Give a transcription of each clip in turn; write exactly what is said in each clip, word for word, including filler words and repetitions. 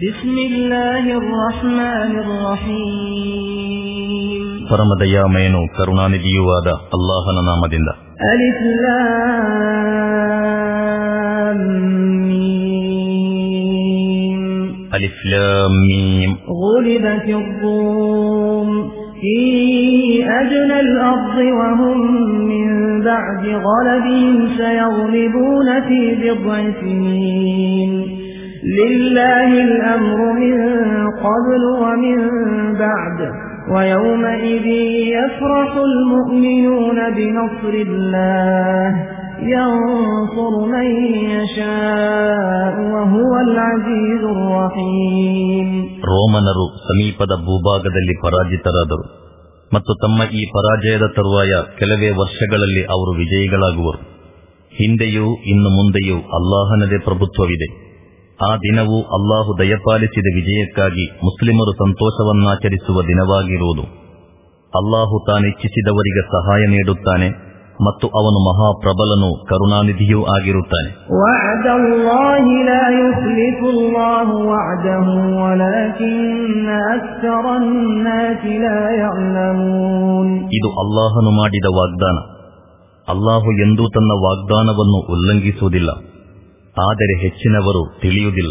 ಬಿಸ್ಮಿಲ್ಲಾಹಿರ್ ರಹ್ಮಾನಿರ್ ರಹೀಮ್. ಪರಮದಯಾಮಯನು ಕರುಣಾನಿಧಿಯೂ ಆದ ಅಲ್ಲಾಹನ ನಾಮದಿಂದ. ಅಲಿಫ್ ಲಾಮ್ ಮೀಮ್. ಅಲಿಫ್ ಲಾಮ್ ಮೀಮ್. ಗುಲಿಬತಿರ್ ರೂಮ್ ಫೀ ಅಜ್ನಲ್ ಅರ್ದಿ ವಹುಂ ಮಿನ್ ಬಅದಿ ಗಲಬಿಹಿಮ್ ಸಯಗ್ಲಿಬೂನ ಫೀ ಬಿದ್'i ಸಿನೀನ್. ಲಿಲ್ಲಾಹಿಲ್ ಅಮ್ರು ಮಿನ್ क़ಬ್ಲು ವಮಿನ್ ಬಅದ್ ويومئذ يفرح المؤمنون بنصر الله ينصر من يشاء وهو العزيز الرحيم. ರೋಮನರು ಸಮೀಪದ ಭೂಭಾಗದಲ್ಲಿ ಪರಾಜಿತರಾದರು ಮತ್ತು ತಮ್ಮ ಈ ಪರಾಜಯದ ತರುವಾಯ ಕೆಲವೇ ವರ್ಷಗಳಲ್ಲಿ ಅವರು ವಿಜಯಿಗಳಾಗುವರು. ಹಿಂದೆಯೂ ಇನ್ನು ಮುಂದೆಯೂ ಅಲ್ಲಾಹನದೇ ಪ್ರಭುತ್ವವಿದೆ. ಆ ದಿನವು ಅಲ್ಲಾಹು ದಯಪಾಲಿಸಿದ ವಿಜಯಕ್ಕಾಗಿ ಮುಸ್ಲಿಮರು ಸಂತೋಷವನ್ನಾಚರಿಸುವ ದಿನವಾಗಿರುವುದು. ಅಲ್ಲಾಹು ತಾನಿಚ್ಛಿಸಿದವರಿಗೆ ಸಹಾಯ ನೀಡುತ್ತಾನೆ ಮತ್ತು ಅವನು ಮಹಾಪ್ರಬಲನೂ ಕರುಣಾನಿಧಿಯೂ ಆಗಿರುತ್ತಾನೆ. ಇದು ಅಲ್ಲಾಹನು ಮಾಡಿದ ವಾಗ್ದಾನ. ಅಲ್ಲಾಹು ಎಂದೂ ತನ್ನ ವಾಗ್ದಾನವನ್ನು ಉಲ್ಲಂಘಿಸುವುದಿಲ್ಲ, ಆದರೆ ಹೆಚ್ಚಿನವರು ತಿಳಿಯುವುದಿಲ್ಲ.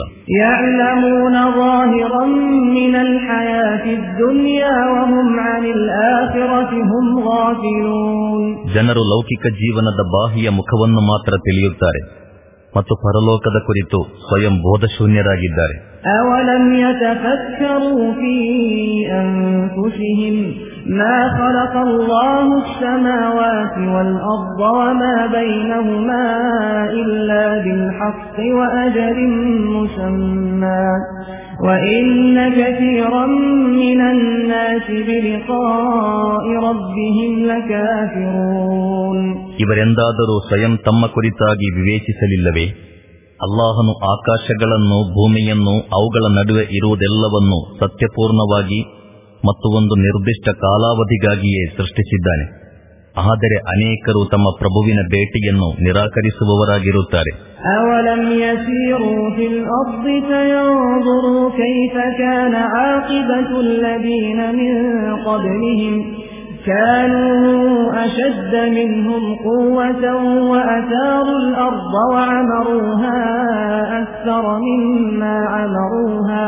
ಜನರು ಲೌಕಿಕ ಜೀವನದ ಬಾಹ್ಯ ಮುಖವನ್ನು ಮಾತ್ರ ತಿಳಿಯುತ್ತಾರೆ ಮತ್ತು ಪರಲೋಕದ ಕುರಿತು ಸ್ವಯಂ ಬೋಧಶೂನ್ಯರಾಗಿದ್ದಾರೆ. ಅವಲಂ ಯತಫಕ್ಕರೂ ಫೀ ಅನ್ಫುಸಿಹಿಂ ما خلق الله السماوات والأرض وما بينهما إلا بالحق وأجل مسمى وإن كثيرا من الناس بلقاء ربهم لكافرون. ಇವರೆಂದಾದರೂ ಸ್ವಯಂ ತಮ್ಮ ಕುರಿತಾಗಿ ವಿವೇಚಿಸಲಿಲ್ಲವೇ? ಅಲ್ಲಾಹನು ಆಕಾಶಗಳನ್ನು, ಭೂಮಿಯನ್ನು, ಅವುಗಳ ನಡುವೆ ಇರುವುದೆಲ್ಲವನ್ನು ಸತ್ಯಪೂರ್ಣವಾಗಿ ಮತ್ತು ಒಂದು ನಿರ್ದಿಷ್ಟ ಕಾಲಾವಧಿಗಾಗಿಯೇ ಸೃಷ್ಟಿಸಿದ್ದಾನೆ. ಆದರೆ ಅನೇಕರು ತಮ್ಮ ಪ್ರಭುವಿನ ಭೇಟಿಯನ್ನು ನಿರಾಕರಿಸುವವರಾಗಿರುತ್ತಾರೆ. ಅವಲಂ ಯಸೀರು ಫಿಲ್ ಅರ್ದಿ ಫಯಂಜುರು ಕೈಫ ಕಾನ ಆಕಿಬತು ಅಲ್ಲದೀನ ಮಿನ್ क़ಬ್ಲಿಹಿಂ ಕಾನೂ ಅಶದ್ದ ಮಿನ್ಹುಂ क़ುವ್ವತನ್ ವಅತಾರು ಅಲ್-ಅರ್ದ ವಅಮರೂಹಾ ಅಕ್ಥರ ಮಿಮ್ಮಾ ಅಮರೂಹಾ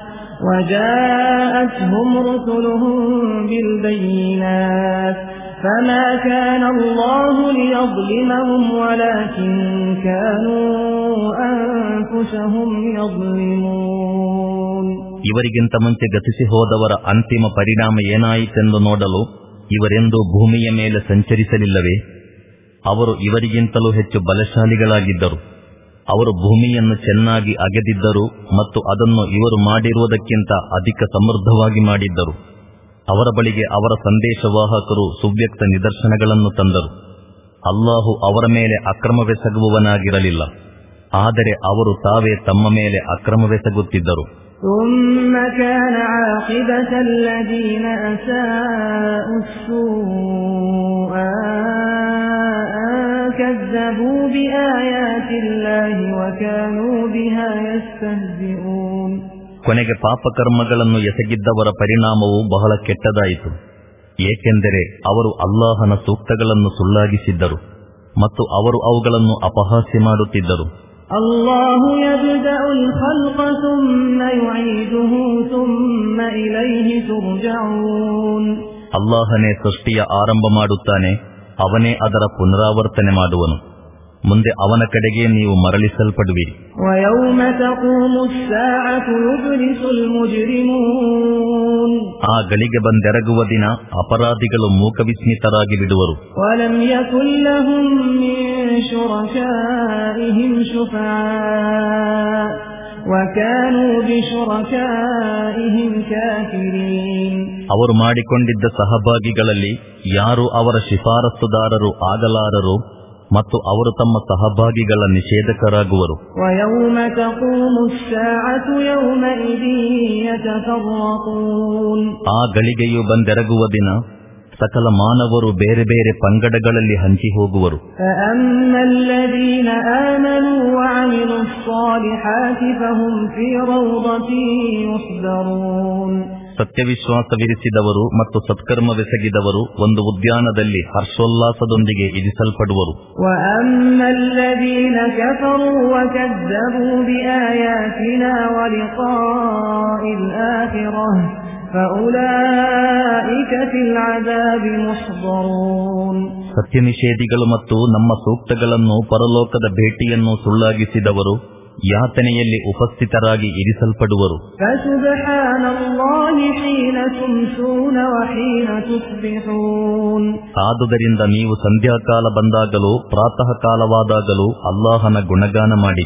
وجاءتهم رسلهم بالبينات فما كان الله ليظلمهم ولكن كانوا أنفسهم يظلمون. ಇವರಿಗಿಂತ ಮುಂಚೆ ಗತಿಸಿ ಹೋದವರ ಅಂತಿಮ ಪರಿಣಾಮ ಏನಾಯಿತೆಂದು ನೋಡಲು ಇವರೆಂದೂ ಭೂಮಿಯ ಮೇಲೆ ಸಂಚರಿಸಲಿಲ್ಲವೇ? ಅವರು ಇವರಿಗಿಂತಲೂ ಹೆಚ್ಚು ಬಲಶಾಲಿಗಳಾಗಿದ್ದರು. ಅವರು ಭೂಮಿಯನ್ನು ಚೆನ್ನಾಗಿ ಅಗೆದಿದ್ದರು ಮತ್ತು ಅದನ್ನು ಇವರು ಮಾಡಿರುವುದಕ್ಕಿಂತ ಅಧಿಕ ಸಮೃದ್ಧವಾಗಿ ಮಾಡಿದ್ದರು. ಅವರ ಬಳಿಗೆ ಅವರ ಸಂದೇಶವಾಹಕರು ಸುವ್ಯಕ್ತ ನಿದರ್ಶನಗಳನ್ನು ತಂದರು. ಅಲ್ಲಾಹು ಅವರ ಮೇಲೆ ಅಕ್ರಮವೆಸಗುವವನಾಗಿರಲಿಲ್ಲ, ಆದರೆ ಅವರು ತಾವೇ ತಮ್ಮ ಮೇಲೆ ಅಕ್ರಮವೆಸಗುತ್ತಿದ್ದರು. ثم كان عاقبة الذين أساءوا السوء كذبوا بآيات الله وكانوا بها يستهزئون. ಕೊನೆಗೆ ಪಾಪಕರ್ಮಗಳನ್ನು ಎಸಗಿದ್ದವರ ಪರಿಣಾಮವು ಬಹಳ ಕೆಟ್ಟದಾಯಿತು, ಏಕೆಂದರೆ ಅವರು ಅಲ್ಲಾಹನ ಸೂಕ್ತಗಳನ್ನು ಸುಳ್ಳಾಗಿಸಿದ್ದರು ಮತ್ತು ಅವರು ಅವುಗಳನ್ನು ಅಪಹಾಸ್ಯ ಮಾಡುತ್ತಿದ್ದರು. ಅಲ್ಲಾಹು ಯಬ್ದಉಲ್ ಖಲ್ಕ ಥುಮ್ಮ ಯುഈದುಹು ಥುಮ್ಮ ಇಲೈಹಿ ತುರ್ಜഊನ್. ಅಲ್ಲಾಹನೇ ಸೃಷ್ಟಿಯ ಆರಂಭ ಮಾಡುತ್ತಾನೆ, ಅವನೇ ಅದರ ಪುನರಾವರ್ತನೆ ಮಾಡುವನು, ಮುಂದೆ ಅವನ ಕಡೆಗೆ ನೀವು ಮರಳಿಸಲ್ಪಡುವಿರಿ. ವಯೌಮ ತಕೂಮು ಸ್ಸಾಅತು ಯುಬ್ಲಿಸುಲ್ ಮುಜ್ರಿಮೂನ್. ಆ ಗಳಿಗೆ ಬಂದೆರಗುವ ದಿನ ಅಪರಾಧಿಗಳು ಮೂಕವಿಸ್ಮಿತರಾಗಿ ಬಿಡುವರು. ವಲಂ ಯಕುನ್ ಲಹುಂ ಮಿನ್ ಶುರಕಾಇಹಿಂ ಶುಫಾಅ ವಕಾನೂ ಬಿಶುರಕಾಇಹಿಂ ಕಾಫಿರೀನ್. ಅವರು ಮಾಡಿಕೊಂಡಿದ್ದ ಸಹಭಾಗಿಗಳಲ್ಲಿ ಯಾರು ಅವರ ಶಿಫಾರಸುದಾರರು ಆಗಲಾರರು ಮತ್ತು ಅವರು ತಮ್ಮ ಸಹಭಾಗಿಗಳ ನಿಷೇಧಕರಾಗುವರು. ಆ ಗಳಿಗೆಯು ಬಂದೆರಗುವ ದಿನ ಸಕಲ ಮಾನವರು ಬೇರೆ ಬೇರೆ ಪಂಗಡಗಳಲ್ಲಿ ಹಂಚಿ ಹೋಗುವರು. ಸತ್ಯವಿಶ್ವಾಸವಿರಿಸಿದವರು ಮತ್ತು ಸತ್ಕರ್ಮವೆಸಗಿದವರು ಒಂದು ಉದ್ಯಾನದಲ್ಲಿ ಹರ್ಷೋಲ್ಲಾಸದೊಂದಿಗೆ ಇರಿಸಲ್ಪಡುವರು. ಸತ್ಯನಿಷೇಧಿಗಳು ಮತ್ತು ನಮ್ಮ ಸೂಕ್ತಗಳನ್ನು ಪರಲೋಕದ ಭೇಟಿಯನ್ನು ಸುಳ್ಳಾಗಿಸಿದವರು ಯಾತನೆಯಲ್ಲಿ ಉಪಸ್ಥಿತರಾಗಿ ಇರಿಸಲ್ಪಡುವರು. ಆದುದರಿಂದ ನೀವು ಸಂಧ್ಯಾಕಾಲ ಬಂದಾಗಲೂ ಪ್ರಾತಃ ಕಾಲವಾದಾಗಲೂ ಅಲ್ಲಾಹನ ಗುಣಗಾನ ಮಾಡಿ.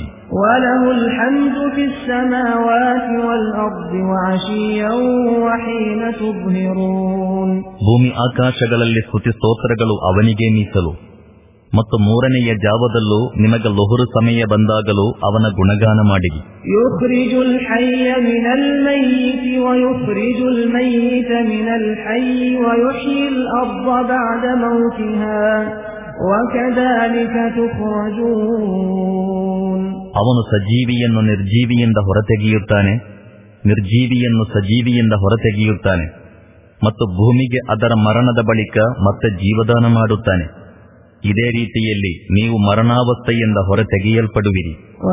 ಭೂಮಿ ಆಕಾಶಗಳಲ್ಲಿ ಸ್ತುತಿ ಸ್ತೋತ್ರಗಳು ಅವನಿಗೆ ಮೀಸಲು ಮತ್ತು ಮೂರನೆಯ ಜಾವದಲ್ಲೂ ನಿಮಗೆ ಲೊಹುರು ಸಮಯ ಬಂದಾಗಲೂ ಅವನ ಗುಣಗಾನ ಮಾಡಿರಿ. ಅವನು ಸಜೀವಿಯನ್ನು ನಿರ್ಜೀವಿಯಿಂದ ಹೊರತೆಗೆಯುತ್ತಾನೆ, ನಿರ್ಜೀವಿಯನ್ನು ಸಜೀವಿಯಿಂದ ಹೊರತೆಗೆಯುತ್ತಾನೆ ಮತ್ತು ಭೂಮಿಗೆ ಅದರ ಮರಣದ ಬಳಿಕ ಮತ್ತೆ ಜೀವದಾನ ಮಾಡುತ್ತಾನೆ. ಇದೇ ರೀತಿಯಲ್ಲಿ ನೀವು ಮರಣಾವಸ್ಥೆಯಿಂದ ಹೊರತೆಗೆಯಲ್ಪಡುವಿರಿ.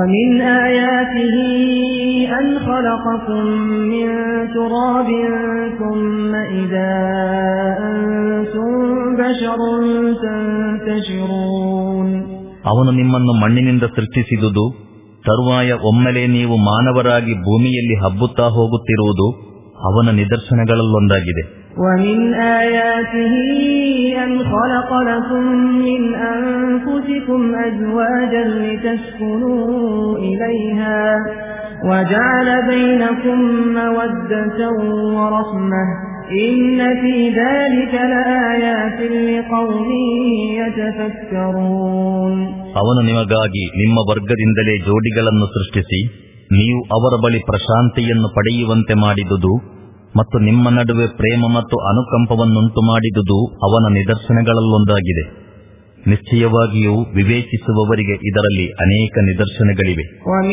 ಅವನು ನಿಮ್ಮನ್ನು ಮಣ್ಣಿನಿಂದ ಸೃಷ್ಟಿಸಿದುದು, ತರುವಾಯ ಒಮ್ಮೆಲೆ ನೀವು ಮಾನವರಾಗಿ ಭೂಮಿಯಲ್ಲಿ ಹಬ್ಬುತ್ತಾ ಹೋಗುತ್ತಿರುವುದು ಅವನ ನಿದರ್ಶನಗಳಲ್ಲೊಂದಾಗಿದೆ. وَمِنْ آيَاتِهِ أَنْ خَلَقَ لَكُم مِّنْ أَنفُسِكُمْ أَزْوَاجًا لِتَسْكُنُوا إِلَيْهَا وَجَعَلَ بَيْنَكُم مَّوَدَّةً وَرَحْمَةً إِنَّ فِي ذَلِكَ لَآيَاتٍ لِقَوْمٍ يَتَفَكَّرُونَ. ಅವನು ನಿಮಗಾಗಿ ನಿಮ್ಮ ವರ್ಗದಿಂದಲೇ ಜೋಡಿಗಳನ್ನು ಸೃಷ್ಟಿಸಿ ನೀವು ಅವರ ಬಳಿ ಪ್ರಶಾಂತಿಯನ್ನು ಪಡೆಯುವಂತೆ ಮಾಡಿದುದು ಮತ್ತು ನಿಮ್ಮ ನಡುವೆ ಪ್ರೇಮ ಮತ್ತು ಅನುಕಂಪವನ್ನುಂಟು ಮಾಡಿದುದು ಅವನ ನಿದರ್ಶನಗಳಲ್ಲೊಂದಾಗಿದೆ. ನಿಶ್ಚಯವಾಗಿಯೂ ವಿವೇಚಿಸುವವರಿಗೆ ಇದರಲ್ಲಿ ಅನೇಕ ನಿದರ್ಶನಗಳಿವೆ.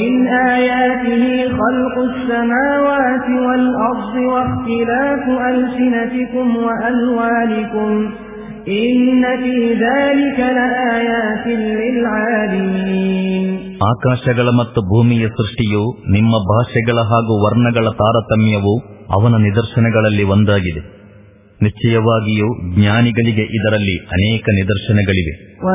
ಆಕಾಶಗಳ ಮತ್ತು ಭೂಮಿಯ ಸೃಷ್ಟಿಯು ನಿಮ್ಮ ಭಾಷೆಗಳ ಹಾಗೂ ವರ್ಣಗಳ ತಾರತಮ್ಯವು ಅವನ ನಿದರ್ಶನಗಳಲ್ಲಿ ಒಂದಾಗಿದೆ. ನಿಶ್ಚಯವಾಗಿಯೂ ಜ್ಞಾನಿಗಳಿಗೆ ಇದರಲ್ಲಿ ಅನೇಕ ನಿದರ್ಶನಗಳಿವೆ.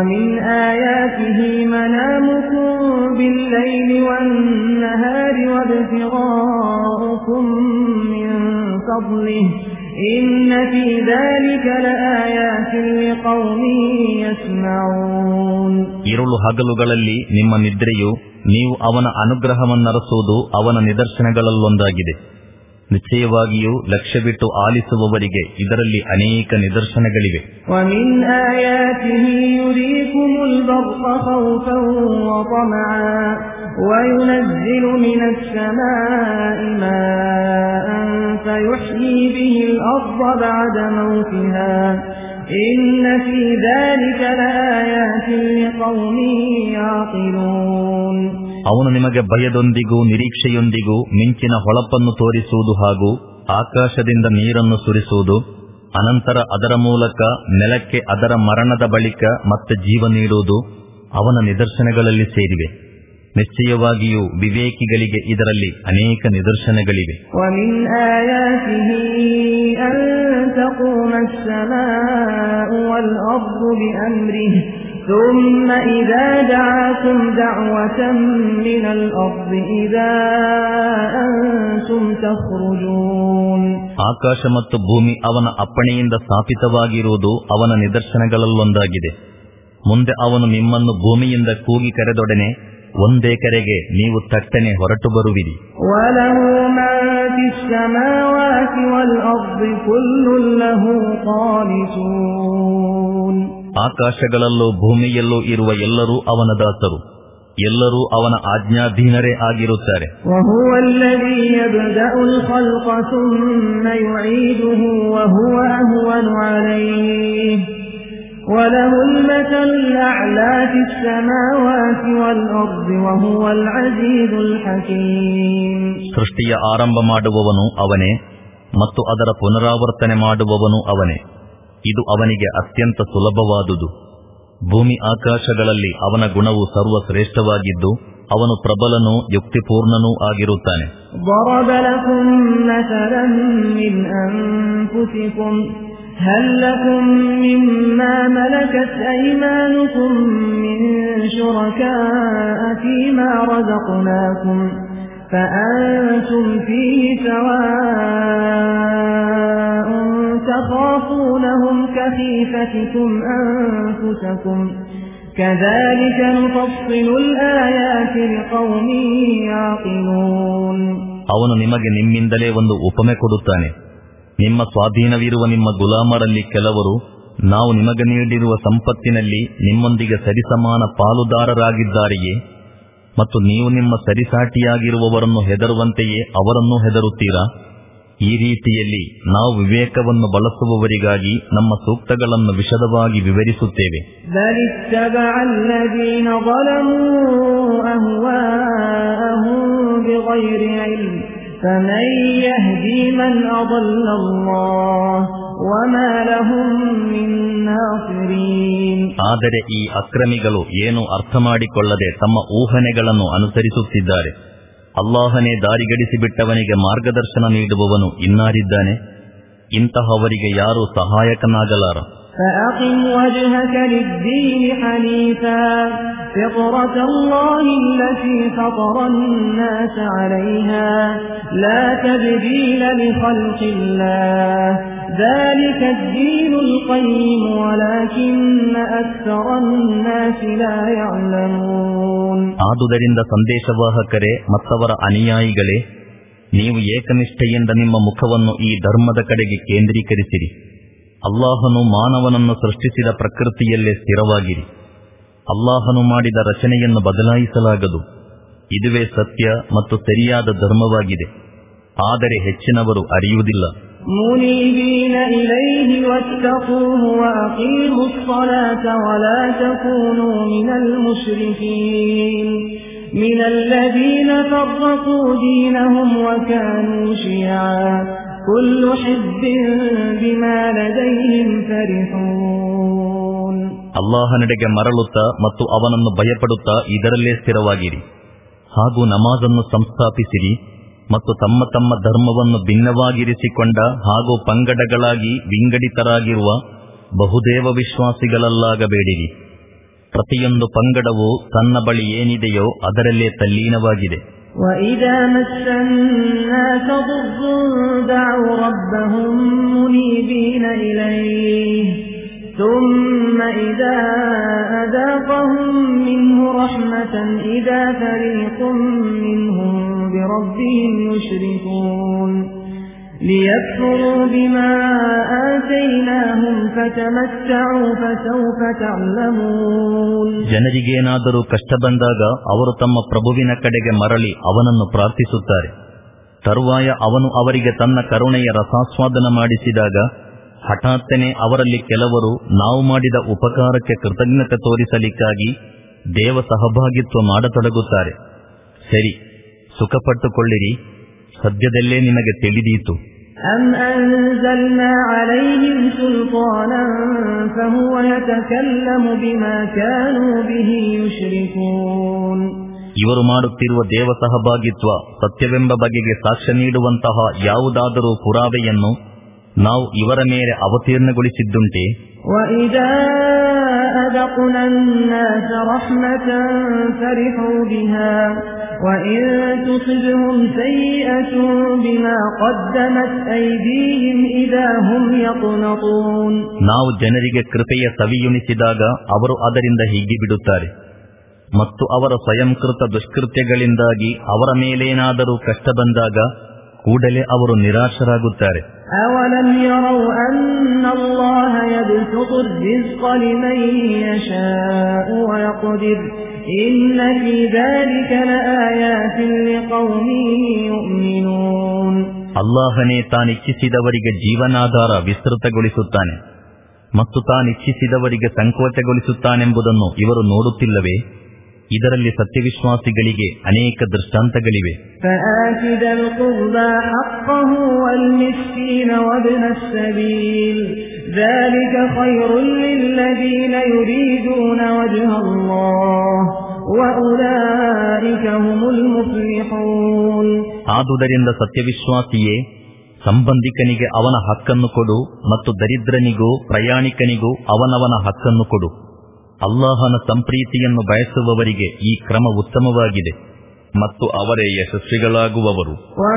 ಇರುಳು ಹಗಲುಗಳಲ್ಲಿ ನಿಮ್ಮ ನಿದ್ರೆಯು ನೀವು ಅವನ ಅನುಗ್ರಹವನ್ನರಸುವುದು ಅವನ ನಿದರ್ಶನಗಳಲ್ಲೊಂದಾಗಿದೆ. ನಿಶ್ಚಯವಾಗಿಯೂ ಲಕ್ಷ್ಯ ಬಿಟ್ಟು ಆಲಿಸುವವರಿಗೆ ಇದರಲ್ಲಿ ಅನೇಕ ನಿದರ್ಶನಗಳಿವೆ. ಅವನು ನಿಮಗೆ ಭಯದೊಂದಿಗೂ ನಿರೀಕ್ಷೆಯೊಂದಿಗೂ ಮಿಂಚಿನ ಹೊಳಪನ್ನು ತೋರಿಸುವುದು ಹಾಗೂ ಆಕಾಶದಿಂದ ನೀರನ್ನು ಸುರಿಸುವುದು, ಅನಂತರ ಅದರ ಮೂಲಕ ನೆಲಕ್ಕೆ ಅದರ ಮರಣದ ಬಳಿಕ ಮತ್ತೆ ಜೀವ ನೀಡುವುದು ಅವನ ನಿದರ್ಶನಗಳಲ್ಲಿ ಸೇರಿವೆ. ನಿಶ್ಚಯವಾಗಿಯೂ ವಿವೇಕಿಗಳಿಗೆ ಇದರಲ್ಲಿ ಅನೇಕ ನಿದರ್ಶನಗಳಿವೆ. ثم إذا دعاكم دعوة من الأرض إذا أنتم تخرجون. ಆಕಾಶ ಮತ್ತು ಭೂಮಿ ಅವನ ಅಪ್ಪಣೆಯಿಂದ ಸ್ಥಾಪಿತವಾಗಿರುವುದು ಅವನ ನಿದರ್ಶನಗಳಲ್ಲೊಂದಾಗಿದೆ. ಮುಂದೆ ಅವನು ನಿಮ್ಮನ್ನು ಭೂಮಿಯಿಂದ ಕೂಗಿ ಕರೆದೊಡನೆ ಒಂದೇ ಕರೆಗೆ ನೀವು ತಟ್ಟನೆ ಹೊರಟು ಬರುವಿರಿ. ವಲಹು ಮಾ ಫಿಸ್ ಸಮಾವಾತಿ ವಲ್ ಅರ್ದಿ ಕುಲ್ಲುನ್ ಲಹು ಖಾನಿತೂನ್. ಆಕಾಶಗಳಲ್ಲೂ ಭೂಮಿಯಲ್ಲೂ ಇರುವ ಎಲ್ಲರೂ ಅವನ ದಾಸರು, ಎಲ್ಲರೂ ಅವನ ಆಜ್ಞಾಧೀನರೇ ಆಗಿರುತ್ತಾರೆ. ವಹುವ ಅಲ್ಲದೀ ಯಬ್ದಉಲ್ الخلق ثم يعيده وهو أهون عليه وله المثل الأعلى في السماوات والأرض وهو العزيز الحكيم. ಸೃಷ್ಟಿಯ ಆರಂಭ ಮಾಡುವವನು ಅವನೇ ಮತ್ತು ಅದರ ಪುನರಾವರ್ತನೆ ಮಾಡುವವನು ಅವನೇ. ಇದು ಅವನಿಗೆ ಅತ್ಯಂತ ಸುಲಭವಾದುದು. ಭೂಮಿ ಆಕಾಶಗಳಲ್ಲಿ ಅವನ ಗುಣವು ಸರ್ವಶ್ರೇಷ್ಠವಾಗಿದ್ದು ಅವನು ಪ್ರಬಲನೂ ಯುಕ್ತಿಪೂರ್ಣನೂ ಆಗಿರುತ್ತಾನೆ. ضرب لكم مثلا من أنفسكم هل لكم مما ملكت أيمانكم من شركاء فيما رزقناكم فأنتم فيه سواء تخافونهم كخيفتكم أنفسكم كذلك نفصل الآيات لقوم يعقلون. ಅವನು ನಿಮಗೆ ನಿಮ್ಮಿಂದಲೇ ಒಂದು ಉಪಮೆ ಕೊಡುತ್ತಾನೆ. ನಿಮ್ಮ ಸ್ವಾಧೀನವಿರುವ ನಿಮ್ಮ ಗುಲಾಮರಲ್ಲಿ ಕೆಲವರು ನಾವು ನಿಮಗೆ ನೀಡಿರುವ ಸಂಪತ್ತಿನಲ್ಲಿ ನಿಮ್ಮೊಂದಿಗೆ ಸರಿಸಮಾನ ಪಾಲುದಾರರಾಗಿದ್ದಾರೆಯೇ ಮತ್ತು ನೀವು ನಿಮ್ಮ ಸರಿಸಾಟಿಯಾಗಿರುವವರನ್ನು ಹೆದರುವಂತೆಯೇ ಅವರನ್ನೂ ಹೆದರುತ್ತೀರಾ? ಈ ರೀತಿಯಲ್ಲಿ ನಾವು ವಿವೇಕವನ್ನು ಬಳಸುವವರಿಗಾಗಿ ನಮ್ಮ ಸೂಕ್ತಗಳನ್ನು ವಿಶದವಾಗಿ ವಿವರಿಸುತ್ತೇವೆ. ಆದರೆ ಈ ಅಕ್ರಮಿಗಳು ಏನು ಅರ್ಥ ಮಾಡಿಕೊಳ್ಳದೆ ತಮ್ಮ ಊಹನೆಗಳನ್ನು ಅನುಸರಿಸುತ್ತಿದ್ದಾರೆ. ಅಲ್ಲಾಹನೇ ದಾರಿಗಡಿಸಿಬಿಟ್ಟವನಿಗೆ ಮಾರ್ಗದರ್ಶನ ನೀಡುವವನು ಇನ್ನಾರಿದ್ದಾನೆ? ಇಂತಹವರಿಗೆ ಯಾರೂ ಸಹಾಯಕನಾಗಲಾರ. فأقم وجهك للدين حنيفا فطرة الله التي فطر الناس عليها لا تبديل لخلق الله ذلك الدين القيم ولكن أكثر الناس لا يعلمون. ಆದುದರಿಂದ ಸಂದೇಶವಾಹಕರೇ ಮತ್ತವರ ಅನುಯಾಯಿಗಳೇ, ನೀವು ಏಕನಿಷ್ಠೆಯಿಂದ ನಿಮ್ಮ ಮುಖವನ್ನು ಈ ಧರ್ಮದ ಕಡೆಗೆ ಕೇಂದ್ರೀಕರಿಸಿರಿ. ಅಲ್ಲಾಹನು ಮಾನವನನ್ನು ಸೃಷ್ಟಿಸಿದ ಪ್ರಕೃತಿಯಲ್ಲೇ ಸ್ಥಿರವಾಗಿರಿ. ಅಲ್ಲಾಹನು ಮಾಡಿದ ರಚನೆಯನ್ನು ಬದಲಾಯಿಸಲಾಗದು. ಇದುವೇ ಸತ್ಯ ಮತ್ತು ಸರಿಯಾದ ಧರ್ಮವಾಗಿದೆ. ಆದರೆ ಹೆಚ್ಚಿನವರು ಅರಿಯುವುದಿಲ್ಲ. منيبين إليه واتقوه وأقيموا الصلاة ولا تكونوا من المشركين من الذين فرقوا دينهم وكانوا شيعا كل حزب بما لديهم فرحون. ಅಲ್ಲಾಹನೆಡೆಗೆ ಮರಳುತ್ತಾ ಮತ್ತು ಅವನನ್ನು ಭಯಪಡುತ್ತಾ ಇದರಲ್ಲೇ ಸ್ಥಿರವಾಗಿರಿ. ಹಾಗೂ ನಮಾಜನ್ನು ಸಂಸ್ಥಾಪಿಸಿರಿ ಮತ್ತು ತಮ್ಮ ತಮ್ಮ ಧರ್ಮವನ್ನು ಭಿನ್ನವಾಗಿರಿಸಿಕೊಂಡ ಹಾಗೂ ಪಂಗಡಗಳಾಗಿ ವಿಂಗಡಿತರಾಗಿರುವ ಬಹುದೇವ ವಿಶ್ವಾಸಿಗಳಲ್ಲಾಗಬೇಡಿರಿ. ಪ್ರತಿಯೊಂದು ಪಂಗಡವು ತನ್ನ ಬಳಿ ಏನಿದೆಯೋ ಅದರಲ್ಲೇ ತಲ್ಲೀನವಾಗಿದೆ. وَإِذَا مَسَّ النَّاسَ ضُرٌّ دَعَوْا رَبَّهُم مُنِيبِينَ إِلَيْهِ ثُمَّ إِذَا أَذَاقَهُم مِّنْهُ رَحْمَةً إِذَا فَرِيقٌ مِّنْهُم بِرَبِّهِمْ يُشْرِكُونَ لِيَكْفُرُوا بِمَا آتَيْنَاهُمْ فَتَمَتَّعُوا فَسَوْفَ تَعْلَمُونَ. ಜನರಿಗೇನಾದರೂ ಕಷ್ಟ ಬಂದಾಗ ಅವರು ತಮ್ಮ ಪ್ರಭುವಿನ ಕಡೆಗೆ ಮರಳಿ ಅವನನ್ನು ಪ್ರಾರ್ಥಿಸುತ್ತಾರೆ. ತರುವಾಯ ಅವನು ಅವರಿಗೆ ತನ್ನ ಕರುಣೆಯ ರಸಾಸ್ವಾದನ ಮಾಡಿಸಿದಾಗ ಹಠಾತ್ತನೆ ಅವರಲ್ಲಿ ಕೆಲವರು ನಾವು ಮಾಡಿದ ಉಪಕಾರಕ್ಕೆ ಕೃತಜ್ಞತೆ ತೋರಿಸಲಿಕ್ಕಾಗಿ ದೇವ ಸಹಭಾಗಿತ್ವ ಮಾಡತೊಡಗುತ್ತಾರೆ. ಸರಿ, ಸುಖಪಟ್ಟುಕೊಳ್ಳಿರಿ, ಸದ್ಯದಲ್ಲೇ ನಿಮಗೆ ತಿಳಿದೀತು. أَمْ أَنزَلْنَا عَلَيْهِمْ سُلْطَانًا فَهُوَ يَتَكَلَّمُ بِمَا كَانُوا بِهِ يُشْرِكُونَ. ಇವರು ಮಾಡುತ್ತಿರುವ ದೇವ ಸಹಭಾಗಿತ್ವ ಸತ್ಯವೆಂಬ ಬಗೆಗೆ ಸಾಕ್ಷ್ಯ ನೀಡುವಂತಹ ಯಾವುದಾದರೂ ಪುರಾವೆಯನ್ನು ನಾವು ಇವರ ಮೇಲೆ ಅವತೀರ್ಣಗೊಳಿಸಿದ್ದುಂಟೆ. وَإِذَا أَذَقْنَا النَّاسَ رَحْمَةً فَرِحُوا بِهَا وَإِن تُصِبْهُمْ سَيِّئَةٌ بِمَا قَدَّمَتْ أَيْدِيهِمْ إِذَا هُمْ يَقْنَطُونَ. ನಾವು ಜನರಿಗೆ ಕೃಪೆಯ ಸವಿಯುಣಿಸಿದಾಗ ಅವರು ಅದರಿಂದ ಹಿಗ್ಗಿ ಬಿಡುತ್ತಾರೆ ಮತ್ತು ಅವರ ಸ್ವಯಂಕೃತ ದುಷ್ಕೃತ್ಯಗಳಿಂದಾಗಿ ಅವರ ಮೇಲೇನಾದರೂ ಕಷ್ಟ ಬಂದಾಗ ಕೂಡಲೇ ಅವರು ನಿರಾಶರಾಗುತ್ತಾರೆ. أَوَلَمْ يَرَوْا أَنَّ اللَّهَ يَبْسُطُ الرِّزْقَ لِمَن يَشَاءُ وَيَقْدِرُ إِنَّ فِي ذَلِكَ لَآيَاتٍ لِقَوْمٍ يُؤْمِنُونَ. ಅಲ್ಲಾಹನೇ ತಾನಿಚ್ಛಿಸಿದವರಿಗೆ ಜೀವನಾಧಾರ ವಿಸ್ತೃತಗೊಳಿಸುತ್ತಾನೆ ಮತ್ತು ತಾನಿಚ್ಛಿಸಿದವರಿಗೆ ಸಂಕೋಚಗೊಳಿಸುತ್ತಾನೆಂಬುದನ್ನು ಇವರು ನೋಡುತ್ತಿಲ್ಲವೇ? ಇದರಲ್ಲಿ ಸತ್ಯವಿಶ್ವಾಸಿಗಳಿಗೆ ಅನೇಕ ದೃಷ್ಟಾಂತಗಳಿವೆ. ಆದುದರಿಂದ ಸತ್ಯವಿಶ್ವಾಸಿಯೇ, ಸಂಬಂಧಿಕನಿಗೆ ಅವನ ಹಕ್ಕನ್ನು ಕೊಡು ಮತ್ತು ದರಿದ್ರನಿಗೂ ಪ್ರಯಾಣಿಕನಿಗೂ ಅವನವನ ಹಕ್ಕನ್ನು ಕೊಡು. ಅಲ್ಲಾಹನ ಸಂಪ್ರೀತಿಯನ್ನು ಬಯಸುವವರಿಗೆ ಈ ಕ್ರಮ ಉತ್ತಮವಾಗಿದೆ ಮತ್ತು ಅವರೇ ಯಶಸ್ವಿಗಳಾಗುವವರು.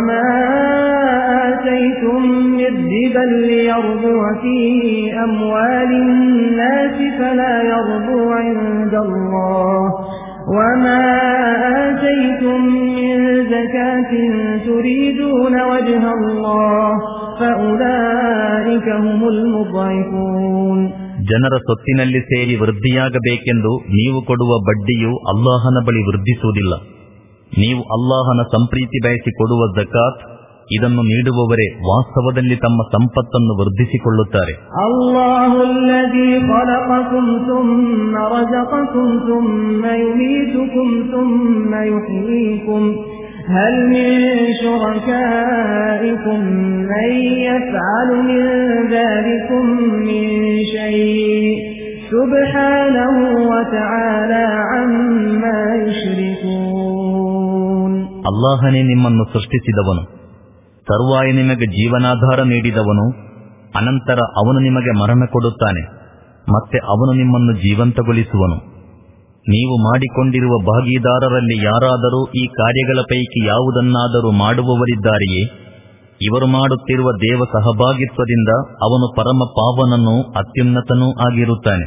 وما آتيتم من زكاة تريدون وجه الله فأولئك هم المضعفون. ಜನರ ಸೊತ್ತಿನಲ್ಲಿ ಸೇರಿ ವೃದ್ಧಿಯಾಗಬೇಕೆಂದು ನೀವು ಕೊಡುವ ಬಡ್ಡಿಯು ಅಲ್ಲಾಹನ ಬಳಿ ವೃದ್ಧಿಸುವುದಿಲ್ಲ. ನೀವು ಅಲ್ಲಾಹನ ಸಂಪ್ರೀತಿ ಬಯಸಿ ಕೊಡುವ ಜಕಾತ್, ಇದನ್ನು ನೀಡುವವರೇ ವಾಸ್ತವದಲ್ಲಿ ತಮ್ಮ ಸಂಪತ್ತನ್ನು ವೃದ್ಧಿಸಿಕೊಳ್ಳುತ್ತಾರೆ. ಅಲ್ಲಾಹುಲ್ಲಜೀ ಖಲಕಕುಂ ಥುಮ್ಮ ರಜಕಕುಂ ಥುಮ್ಮ ಯುಮೀತುಕುಂ ಥುಮ್ಮ ಯುಹ್ಯೀಕುಂ ಹಲ್ ಮಿನ್ ಶುರಕಾಯಿಕುಂ ಮನ್ ಯಫ್ಅಲು ಮಿನ್ ذلكم ಮಿನ್ ಶೈء ಸುಬ್ಹಾನಹು ವ ತಆಲಾ ಅಮ್ಮಾ ಯುಶ್ರಿಕೂನ್. ಅಲ್ಲಾಹನೇ ನಿಮ್ಮನ್ನು ಸೃಷ್ಟಿಸಿದವನು, ತರುವಾಯ ನಿಮಗೆ ಜೀವನಾಧಾರ ನೀಡಿದವನು, ಅನಂತರ ಅವನು ನಿಮಗೆ ಮರಣ ಕೊಡುತ್ತಾನೆ, ಮತ್ತೆ ಅವನು ನಿಮ್ಮನ್ನು ಜೀವಂತಗೊಳಿಸುವನು. ನೀವು ಮಾಡಿಕೊಂಡಿರುವ ಭಾಗೀದಾರರಲ್ಲಿ ಯಾರಾದರೂ ಈ ಕಾರ್ಯಗಳ ಪೈಕಿ ಯಾವುದನ್ನಾದರೂ ಮಾಡುವವರಿದ್ದಾರೆಯೇ? ಇವರು ಮಾಡುತ್ತಿರುವ ದೇವ ಸಹಭಾಗಿತ್ವದಿಂದ ಅವನು ಪರಮ ಪಾವನನೂ ಅತ್ಯುನ್ನತನೂ ಆಗಿರುತ್ತಾನೆ.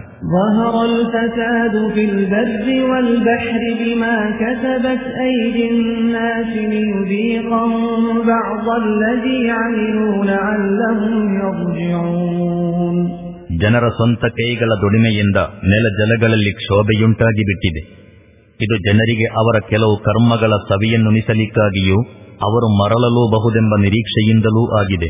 ಜನರ ಸ್ವಂತ ಕೈಗಳ ದುಡಿಮೆಯಿಂದ ನೆಲ ಜಲಗಳಲ್ಲಿ ಕ್ಷೋಭೆಯುಂಟಾಗಿಬಿಟ್ಟಿದೆ. ಇದು ಜನರಿಗೆ ಅವರ ಕೆಲವು ಕರ್ಮಗಳ ಸವಿಯನ್ನುಣಿಸಲಿಕ್ಕಾಗಿಯೂ ಅವರು ಮರಳಲೂ ಬಹುದೆಂಬ ನಿರೀಕ್ಷೆಯಿಂದಲೂ ಆಗಿದೆ.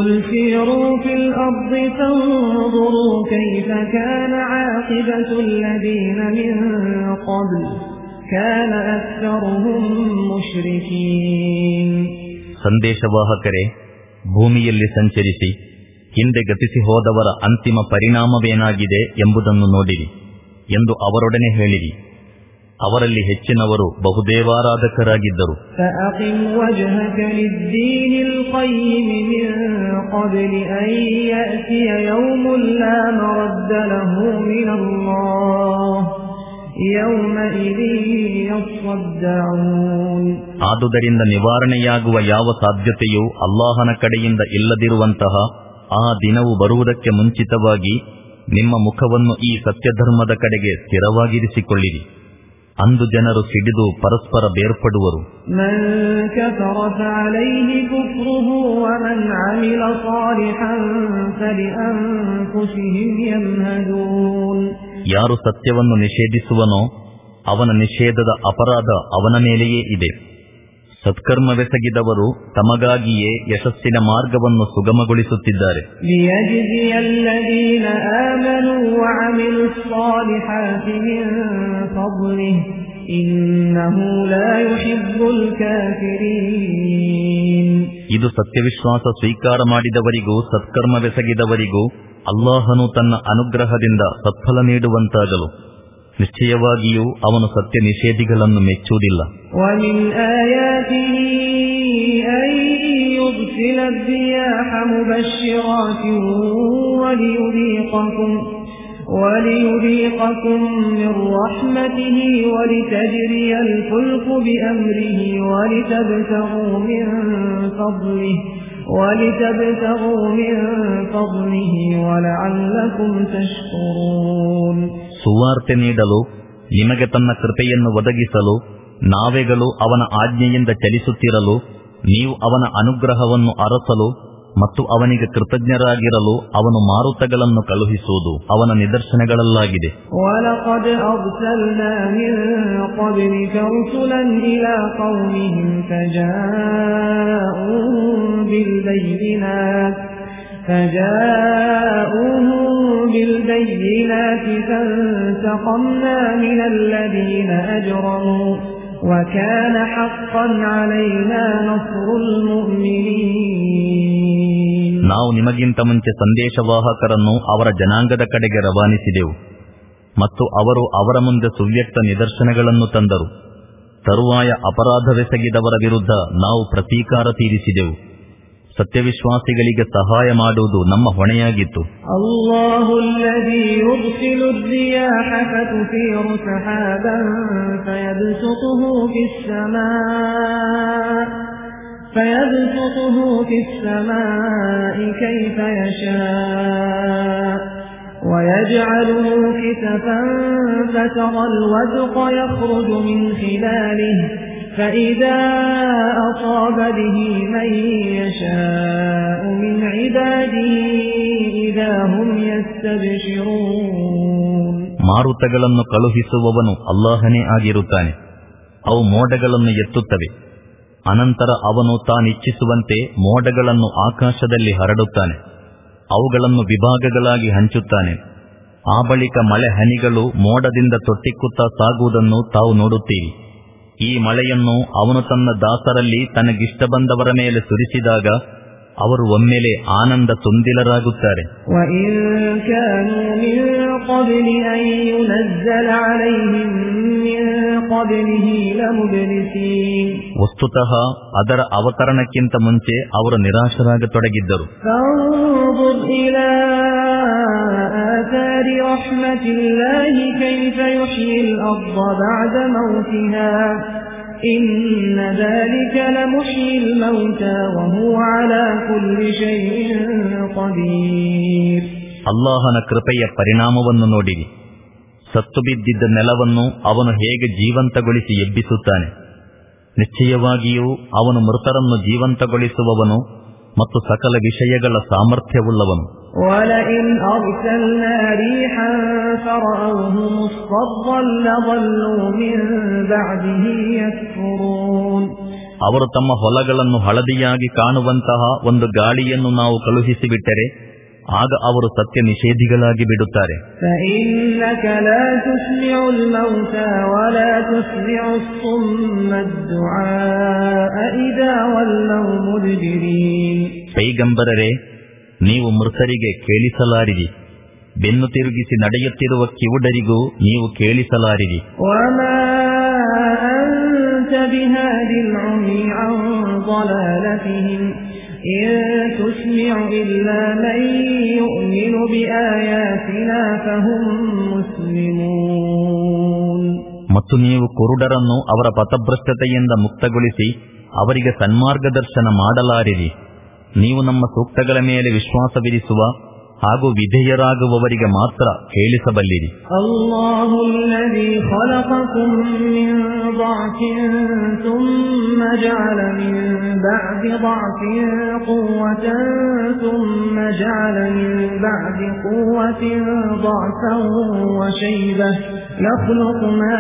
ಸಂದೇಶವಾಹಕರೇ, ಭೂಮಿಯಲ್ಲಿ ಸಂಚರಿಸಿ ಹಿಂದೆ ಗತಿಸಿ ಹೋದವರ ಅಂತಿಮ ಪರಿಣಾಮವೇನಾಗಿದೆ ಎಂಬುದನ್ನು ನೋಡಿರಿ ಎಂದು ಅವರೊಡನೆ ಹೇಳಿರಿ. ಅವರಲ್ಲಿ ಹೆಚ್ಚಿನವರು ಬಹುದೇವಾರಾಧಕರಾಗಿದ್ದರು. ಆದುದರಿಂದ ನಿವಾರಣೆಯಾಗುವ ಯಾವ ಸಾಧ್ಯತೆಯೂ ಅಲ್ಲಾಹನ ಕಡೆಯಿಂದ ಇಲ್ಲದಿರುವಂತಹ ಆ ದಿನವು ಬರುವುದಕ್ಕೆ ಮುಂಚಿತವಾಗಿ ನಿಮ್ಮ ಮುಖವನ್ನು ಈ ಸತ್ಯಧರ್ಮದ ಕಡೆಗೆ ಸ್ಥಿರವಾಗಿರಿಸಿಕೊಳ್ಳಿರಿ. ಅಂದು ಜನರು ಸಿಡಿದು ಪರಸ್ಪರ ಬೇರ್ಪಡುವರು. ಯಾರು ಸತ್ಯವನ್ನು ನಿಷೇಧಿಸುವನೋ ಅವನ ನಿಷೇಧದ ಅಪರಾಧ ಅವನ ಮೇಲೆಯೇ ಇದೆ. ಸತ್ಕರ್ಮವೆಸಗಿದವರು ತಮಗಾಗಿಯೇ ಯಶಸ್ಸಿನ ಮಾರ್ಗವನ್ನು ಸುಗಮಗೊಳಿಸುತ್ತಿದ್ದಾರೆ. ಇದು ಸತ್ಯವಿಶ್ವಾಸ ಸ್ವೀಕಾರ ಮಾಡಿದವರಿಗೂ ಸತ್ಕರ್ಮವೆಸಗಿದವರಿಗೂ ಅಲ್ಲಾಹನು ತನ್ನ ಅನುಗ್ರಹದಿಂದ ಸತ್ಫಲ ನೀಡುವಂತಾಗಲು. ನಿಶ್ಚಯವಾಗಿಯೂ ಅವನು ಸತ್ಯ ನಿಷೇಧಿಗಳನ್ನು ಮೆಚ್ಚುವುದಿಲ್ಲ. وَلِيُذِيقَكُم مِّن رَّحْمَتِهِ وَلِتَجْرِيَ الْفُلْكُ بِأَمْرِهِ وَلِتَبْتَغُوا مِن فَضْلِهِ وَلِتَبْتَغُوا مِن فَضْلِهِ وَلَعَلَّكُمْ تَشْكُرُونَ. ಸುವಾರ್ತೆ ನೀಡಲು, ನಿಮಗೆ ತನ್ನ ಕೃಪೆಯನ್ನು ಒದಗಿಸಲು, ನಾವೆಗಳು ಅವನ ಆಜ್ಞೆಯಿಂದ ಚಲಿಸುತ್ತಿರಲು, ನೀವು ಅವನ ಅನುಗ್ರಹವನ್ನು ಅರಸಲು ಮತ್ತು ಅವನಿಗೆ ಕೃತಜ್ಞರಾಗಿರಲು ಅವನು ಮಾರುತಗಳನ್ನು ಕಳುಹಿಸುವುದು ಅವನ ನಿದರ್ಶನಗಳಲ್ಲಾಗಿದೆ. وَلَقَدْ أَرْسَلْنَا مِن قَبْلِكَ رُسُلًا إِلَى قَوْمِهِمْ فَجَاءُوهُم بِالْبَيِّنَاتِ بالبينات فجاءوهم بالبينات فانتقمنا من الذين أجرموا وكان حقا علينا نصر المؤمنين. ನಾವು ನಿಮಗಿಂತ ಮುಂಚೆ ಸಂದೇಶವಾಹಕರನ್ನು ಅವರ ಜನಾಂಗದ ಕಡೆಗೆ ರವಾನಿಸಿದೆವು ಮತ್ತು ಅವರು ಅವರ ಮುಂದೆ ಸುವ್ಯಕ್ತ ನಿದರ್ಶನಗಳನ್ನು ತಂದರು. ತರುವಾಯ ಅಪರಾಧವೆಸಗಿದವರ ವಿರುದ್ಧ ನಾವು ಪ್ರತೀಕಾರ ತೀರಿಸಿದೆವು. ಸತ್ಯವಿಶ್ವಾಸಿಗಳಿಗೆ ಸಹಾಯ ಮಾಡುವುದು ನಮ್ಮ ಹೊಣೆಯಾಗಿತ್ತು. ಅಲ್ಲಾಹು ಅಲ್ಲದೀ ಯುರ್ಸಿಲು ರಿಯಾಹ ಫತುಸೀರು ಸಹಾಬನ್ ಫಯಬ್ಸುತುಹು ಫಿಸ್ಸಮಾಇ ಫಯಬ್ಸುತುಹು ಫಿಸ್ಸಮಾಇ ಕೈಫ ಯಶಾಅ ويجعله كسفا فترى الودق يخرج من خلاله فإذا أصاب به من يشاء من عباده إذا هم يستبشرون. ಮಾರುತಗಳನ್ನು ಕಳುಹಿಸುವವನು ಅಲ್ಲಾಹನೇ ಆಗಿರುತ್ತಾನೆ. ಅವು ಮೋಡಗಳನ್ನು ಎತ್ತುತ್ತವೆ. ಅನಂತರ ಅವನು ತಾನಿಚ್ಛಿಸುವಂತೆ ಮೋಡಗಳನ್ನು ಆಕಾಶದಲ್ಲಿ ಹರಡುತ್ತಾನೆ. ಅವುಗಳನ್ನು ವಿಭಾಗಗಳಾಗಿ ಹಂಚುತ್ತಾನೆ. ಆ ಬಳಿಕ ಮಳೆ ಹನಿಗಳು ಮೋಡದಿಂದ ತೊಟ್ಟಿಕ್ಕುತ್ತಾ ಸಾಗುವುದನ್ನು ತಾವು ನೋಡುತ್ತೀರಿ. ಈ ಮಳೆಯನ್ನು ಅವನು ತನ್ನ ದಾಸರಲ್ಲಿ ತನಗಿಷ್ಟ ಬಂದವರ ಮೇಲೆ ಸುರಿಸಿದಾಗ ಅವರು ಒಮ್ಮೆಲೆ ಆನಂದ ತುಂದಿಲರಾಗುತ್ತಾರೆ. ವಸ್ತುತಃ ಅದರ ಅವತರಣಕ್ಕಿಂತ ಮುಂಚೆ ಅವರು ನಿರಾಶರಾಗತೊಡಗಿದ್ದರು. إن ذلك لمحيي الموتى وهو على كل شيء قدير. ಅಲ್ಲಾಹನ ಕೃಪೆಯ ಪರಿಣಾಮವನ್ನು ನೋಡಿರಿ. ಸತ್ತು ಬಿದ್ದಿದ್ದ ನೆಲವನ್ನು ಅವನು ಹೇಗೆ ಜೀವಂತಗೊಳಿಸಿ ಎಬ್ಬಿಸುತ್ತಾನೆ. ನಿಶ್ಚಯವಾಗಿಯೂ ಅವನು ಮೃತರನ್ನು ಜೀವಂತಗೊಳಿಸುವವನು ಮತ್ತು ಸಕಲ ವಿಷಯಗಳ ಸಾಮರ್ಥ್ಯವುಳ್ಳವನು. وَلَئِنْ أَرْسَلْنَا رِيحًا فَرَأَوْهُ مُصْفَرًّا لَظَلُّوا مِنْ بَعْدِهِ يَكْفُرُونَ. ಅವರು ತಮ್ಮ ಹೊಲಗಳನ್ನು ಹಳದಿಯಾಗಿ ಕಾಣುವಂತಹ ಒಂದು ಗಾಳಿಯನ್ನು ನಾವು ಕಳುಹಿಸಿಬಿಟ್ಟರೆ ಆಗ ಅವರು ಸತ್ಯ ನಿಷೇಧಿಗಳಾಗಿ ಬಿಡುತ್ತಾರೆ. فَإِنَّكَ لَا تُسْمِعُ الْمَوْتَى وَلَا تُسْمِعُ الصُّمَّ الدُّعَاءَ إِذَا وَلَّوْا مُدْبِرِينَ. ಪೈಗಂಬರರೇ, ನೀವು ಮೃತರಿಗೆ ಕೇಳಿಸಲಾರಿರಿ, ಬೆನ್ನು ತಿರುಗಿಸಿ ನಡೆಯುತ್ತಿರುವ ಕಿವುಡರಿಗೂ ನೀವು ಕೇಳಿಸಲಾರಿರಿ. وَمَا أَنْتَ بِهَادِ الْعُمْيِ عَنْ ضَلَالَتِهِمْ إِنْ تُسْمِعُ إِلَّا مَنْ يُؤْمِنُ بِآيَاتِنَا فَهُمْ مُسْلِمُونَ. ಮತ್ತು ನೀವು ಕುರುಡರನ್ನು ಅವರ ಪಥಭ್ರಷ್ಟತೆಯಿಂದ ಮುಕ್ತಗೊಳಿಸಿ ಅವರಿಗೆ ಸನ್ಮಾರ್ಗದರ್ಶನ ಮಾಡಲಾರಿರಿ. ನೀವು ನಮ್ಮ ಸೂಕ್ತಗಳ ಮೇಲೆ ವಿಶ್ವಾಸವಿರಿಸುವ ಹಾಗೂ ವಿಧೇಯರಾಗುವವರಿಗೆ ಮಾತ್ರ ಕೇಳಿಸಬಲ್ಲಿರಿ. ಅಲ್ಲಾಹು ಅಲ್ಲದೀ ಖಲಕಕುಂ ಮಿನ್ ضعಫಿನ್ ಥುಮ್ಮ ಜಅಲ ಮಿನ್ ಬಅದಿ ضعಫಿನ್ ಕುವ್ವತನ್ ಥುಮ್ಮ ಜಅಲ ಮಿನ್ ಬಅದಿ ಕುವ್ವತಿನ್ ضعಫನ್ ವಶೈಬಹ ಯಖ್ಲುಕು ಮಾ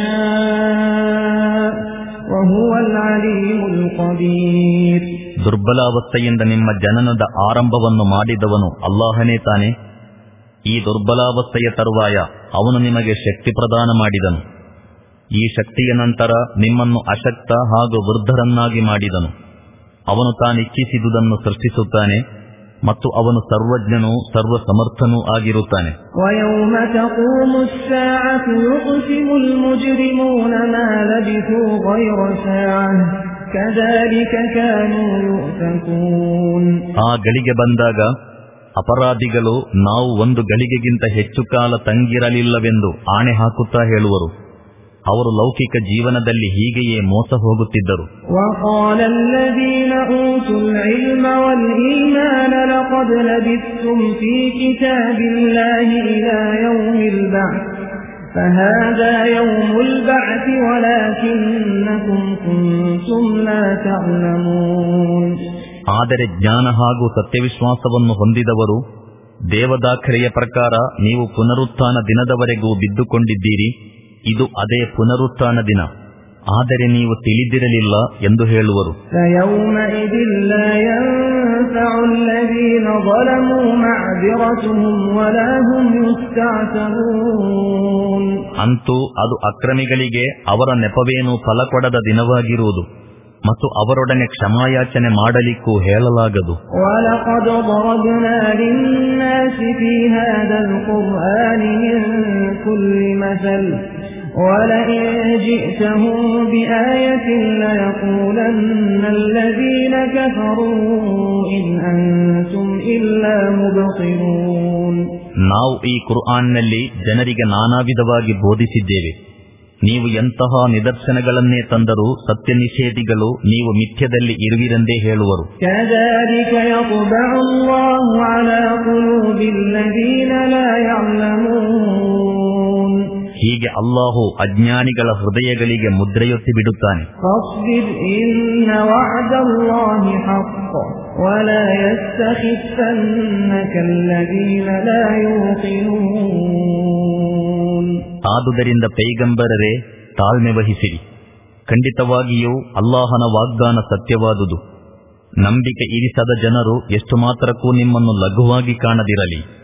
ಯಶಾಅ ವಹುವಲ್ ಅಲೀಮುಲ್ ಖಬೀರ್. ದುರ್ಬಲಾವಸ್ಥೆಯಿಂದ ನಿಮ್ಮ ಜನನದ ಆರಂಭವನ್ನು ಮಾಡಿದವನು ಅಲ್ಲಾಹನೇ ತಾನೆ. ಈ ದುರ್ಬಲಾವಸ್ಥೆಯ ತರುವಾಯ ಅವನು ನಿಮಗೆ ಶಕ್ತಿ ಪ್ರದಾನ ಮಾಡಿದನು. ಈ ಶಕ್ತಿಯ ನಂತರ ನಿಮ್ಮನ್ನು ಅಶಕ್ತ ಹಾಗೂ ವೃದ್ಧರನ್ನಾಗಿ ಮಾಡಿದನು. ಅವನು ತಾನಿಚ್ಛಿಸಿದುದನ್ನು ಸೃಷ್ಟಿಸುತ್ತಾನೆ ಮತ್ತು ಅವನು ಸರ್ವಜ್ಞನೂ ಸರ್ವ ಸಮರ್ಥನೂ ಆಗಿರುತ್ತಾನೆ. وَيَوْمَ تَقُومُ السَّاعَةُ يُقْسِمُ الْمُجْرِمُونَ مَا لَبِثُوا غَيْرَ سَاعَةٍ كَذَلِكَ كَانُوا يُؤْفَكُونَ. ಆ ಗಳಿಗೆ ಬಂದಾಗ ಅಪರಾಧಿಗಳು ನಾವು ಒಂದು ಗಳಿಗೆಗಿಂತ ಹೆಚ್ಚು ಕಾಲ ತಂಗಿರಲಿಲ್ಲವೆಂದು ಆಣೆ ಹಾಕುತ್ತಾ ಹೇಳುವರು. ಅವರು ಲೌಕಿಕ ಜೀವನದಲ್ಲಿ ಹೀಗೆಯೇ ಮೋಸ ಹೋಗುತ್ತಿದ್ದರು. وَقَالَ الَّذِينَ أُوتُوا الْعِلْمَ وَالْإِيمَانَ لَقَدْ لَبِثْتُمْ فِي كِتَابِ اللَّهِ إِلَى يَوْمِ الْبَعْثِ فَهَذَا يَوْمُ الْبَعْثِ وَلَكِنَّكُمْ كُنْتُمْ لَا تَعْلَمُونَ. ಆದರೆ ಜ್ಞಾನ ಹಾಗೂ ಸತ್ಯವಿಶ್ವಾಸವನ್ನು ಹೊಂದಿದವರು ದೇವದಾಖಲೆಯ ಪ್ರಕಾರ ನೀವು ಪುನರುತ್ಥಾನ ದಿನದವರೆಗೂ ಬಿದ್ದುಕೊಂಡಿದ್ದೀರಿ. ಇದು ಅದೇ ಪುನರುತ್ಥಾನ ದಿನ, ಆದರೆ ನೀವು ತಿಳಿದಿರಲಿಲ್ಲ ಎಂದು ಹೇಳುವರು. فَيَوْمَئِذٍ لَا يَنفَعُ ظلموا معذرتهم ولا هم يستعتبون. ಅಂತೂ ಅದು ಅಕ್ರಮಿಗಳಿಗೆ ಅವರ ನೆಪವೇನೂ ಫಲ ಕೊಡದ ದಿನವಾಗಿರುವುದು ಮತ್ತು ಅವರೊಡನೆ ಕ್ಷಮಾಯಾಚನೆ ಮಾಡಲಿಕ್ಕೂ ಹೇಳಲಾಗದು. وَلَقَدْ ضَرَبْنَا لِلنَّاسِ فِي هَذَا الْقُرْآنِ مِنْ كُلِّ مَثَلٍ وَلَئِنْ جِئْتَهُمْ بِآيَةٍ لَيَقُولَنَّ الَّذِينَ كَفَرُوا إِنْ أَنْتُمْ إِلَّا مُبْطِلُونَ. ನಾವು ಈ ಕುರ್ಆನ್ನಲ್ಲಿ ಜನರಿಗೆ ನಾನಾ ವಿಧವಾಗಿ ಬೋಧಿಸಿದ್ದೇವೆ. ನೀವು ಎಂತಹ ನಿದರ್ಶನಗಳನ್ನೇ ತಂದರೂ ಸತ್ಯ ನಿಷೇಧಿಗಳು ನೀವು ಮಿಥ್ಯದಲ್ಲಿ ಇರುವಿರೆಂದೇ ಹೇಳುವರು. كَذَلِكَ يَطْبَعُ اللَّهُ عَلَى قُلُوبِ الَّذِينَ لَا يَعْلَمُونَ. ಹೀಗೆ ಅಲ್ಲಾಹು ಅಜ್ಞಾನಿಗಳ ಹೃದಯಗಳಿಗೆ ಮುದ್ರೆಯೊತ್ತಿ ಬಿಡುತ್ತಾನೆ. فاصبر إن وعد الله حق ولا يستخفنك الذين لا يوقنون. ಆದುದರಿಂದ ಪೈಗಂಬರರೇ, ತಾಳ್ಮೆ ವಹಿಸಿರಿ. ಖಂಡಿತವಾಗಿಯೂ ಅಲ್ಲಾಹನ ವಾಗ್ದಾನ ಸತ್ಯವಾದುದು. ನಂಬಿಕೆ ಇರಿಸದ ಜನರು ಎಷ್ಟು ಮಾತ್ರಕ್ಕೂ ನಿಮ್ಮನ್ನು ಲಘುವಾಗಿ ಕಾಣದಿರಲಿ.